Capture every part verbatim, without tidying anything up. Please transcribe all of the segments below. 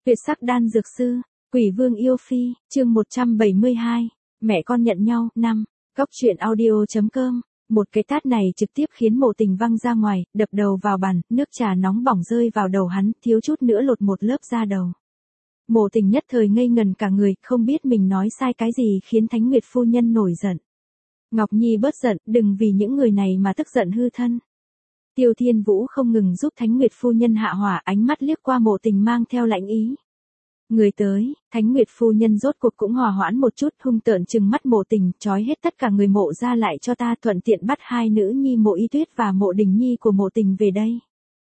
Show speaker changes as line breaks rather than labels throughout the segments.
Tuyệt sắc đan dược sư, Quỷ Vương yêu phi, chương một trăm bảy mươi hai, mẹ con nhận nhau, năm, góc truyện audio.com, một cái tát này trực tiếp khiến Mộ Tình văng ra ngoài, đập đầu vào bàn, nước trà nóng bỏng rơi vào đầu hắn, thiếu chút nữa lột một lớp da đầu. Mộ Tình nhất thời ngây ngần cả người, không biết mình nói sai cái gì khiến Thánh Nguyệt phu nhân nổi giận. Ngọc Nhi bớt giận, đừng vì những người này mà tức giận hư thân. Tiêu Thiên Vũ không ngừng giúp Thánh Nguyệt phu nhân hạ hỏa, ánh mắt liếc qua Mộ Tình mang theo lạnh ý. Người tới, Thánh Nguyệt phu nhân rốt cuộc cũng hòa hoãn một chút, hung tợn trừng mắt Mộ Tình, trói hết tất cả người Mộ ra lại cho ta, thuận tiện bắt hai nữ nhi Mộ Y Tuyết và Mộ Đình Nhi của Mộ Tình về đây.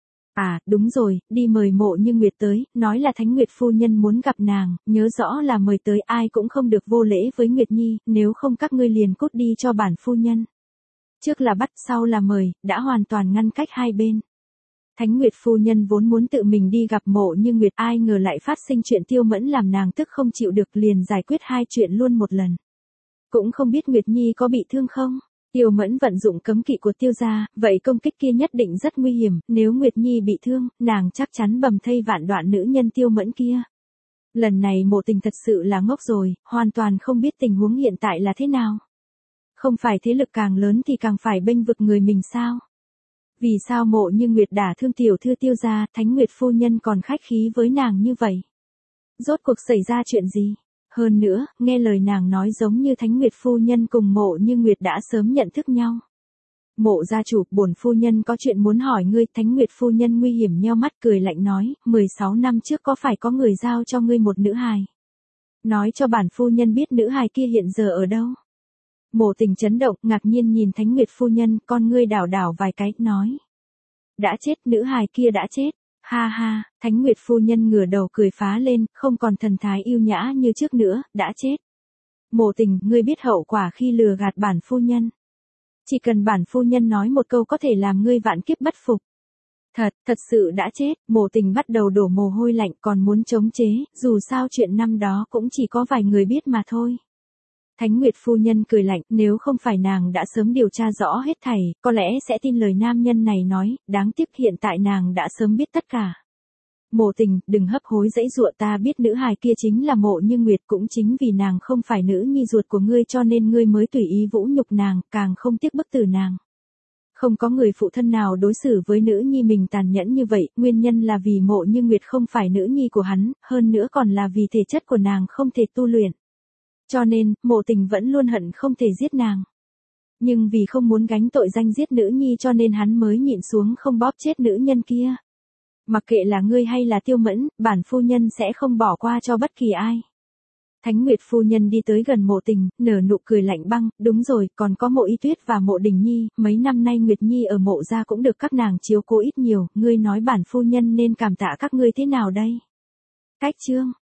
À, đúng rồi, đi mời Mộ Như Nguyệt tới, nói là Thánh Nguyệt phu nhân muốn gặp nàng, nhớ rõ là mời tới, ai cũng không được vô lễ với Nguyệt Nhi, nếu không các ngươi liền cút đi cho bản phu nhân. Trước là bắt, sau là mời, đã hoàn toàn ngăn cách hai bên. Thánh Nguyệt phu nhân vốn muốn tự mình đi gặp Mộ Như Nguyệt, ai ngờ lại phát sinh chuyện Tiêu Mẫn làm nàng tức không chịu được, liền giải quyết hai chuyện luôn một lần. Cũng không biết Nguyệt Nhi có bị thương không? Tiêu Mẫn vận dụng cấm kỵ của Tiêu gia, vậy công kích kia nhất định rất nguy hiểm, nếu Nguyệt Nhi bị thương, nàng chắc chắn bầm thây vạn đoạn nữ nhân Tiêu Mẫn kia. Lần này Mộ Tình thật sự là ngốc rồi, hoàn toàn không biết tình huống hiện tại là thế nào. Không phải thế lực càng lớn thì càng phải bênh vực người mình sao? Vì sao Mộ Như Nguyệt đả thương tiểu thư Tiêu gia, Thánh Nguyệt phu nhân còn khách khí với nàng như vậy? Rốt cuộc xảy ra chuyện gì? Hơn nữa, nghe lời nàng nói giống như Thánh Nguyệt phu nhân cùng Mộ Như Nguyệt đã sớm nhận thức nhau. Mộ gia chủ, bổn phu nhân có chuyện muốn hỏi ngươi. Thánh Nguyệt phu nhân nguy hiểm nheo mắt cười lạnh nói, mười sáu năm trước có phải có người giao cho ngươi một nữ hài? Nói cho bản phu nhân biết nữ hài kia hiện giờ ở đâu? Mộ Tình chấn động, ngạc nhiên nhìn Thánh Nguyệt phu nhân, con ngươi đảo đảo vài cái, nói. Đã chết, nữ hài kia đã chết. Ha ha, Thánh Nguyệt phu nhân ngửa đầu cười phá lên, không còn thần thái yêu nhã như trước nữa, đã chết. Mộ Tình, ngươi biết hậu quả khi lừa gạt bản phu nhân. Chỉ cần bản phu nhân nói một câu có thể làm ngươi vạn kiếp bất phục. Thật, thật sự đã chết. Mộ Tình bắt đầu đổ mồ hôi lạnh, còn muốn chống chế, dù sao chuyện năm đó cũng chỉ có vài người biết mà thôi. Thánh Nguyệt phu nhân cười lạnh, nếu không phải nàng đã sớm điều tra rõ hết thảy, có lẽ sẽ tin lời nam nhân này nói, đáng tiếc hiện tại nàng đã sớm biết tất cả. Mộ Tình, đừng hấp hối dãy dụa, ta biết nữ hài kia chính là Mộ Như Nguyệt, cũng chính vì nàng không phải nữ nhi ruột của ngươi cho nên ngươi mới tùy ý vũ nhục nàng, càng không tiếc bức tử nàng. Không có người phụ thân nào đối xử với nữ nhi mình tàn nhẫn như vậy, nguyên nhân là vì Mộ Như Nguyệt không phải nữ nhi của hắn, hơn nữa còn là vì thể chất của nàng không thể tu luyện. Cho nên, Mộ Tình vẫn luôn hận không thể giết nàng. Nhưng vì không muốn gánh tội danh giết nữ nhi cho nên hắn mới nhịn xuống không bóp chết nữ nhân kia. Mặc kệ là ngươi hay là Tiêu Mẫn, bản phu nhân sẽ không bỏ qua cho bất kỳ ai. Thánh Nguyệt phu nhân đi tới gần Mộ Tình, nở nụ cười lạnh băng, đúng rồi, còn có Mộ Y Tuyết và Mộ Đình Nhi, mấy năm nay Nguyệt Nhi ở Mộ gia cũng được các nàng chiếu cố ít nhiều, ngươi nói bản phu nhân nên cảm tạ các ngươi thế nào đây? Cách chương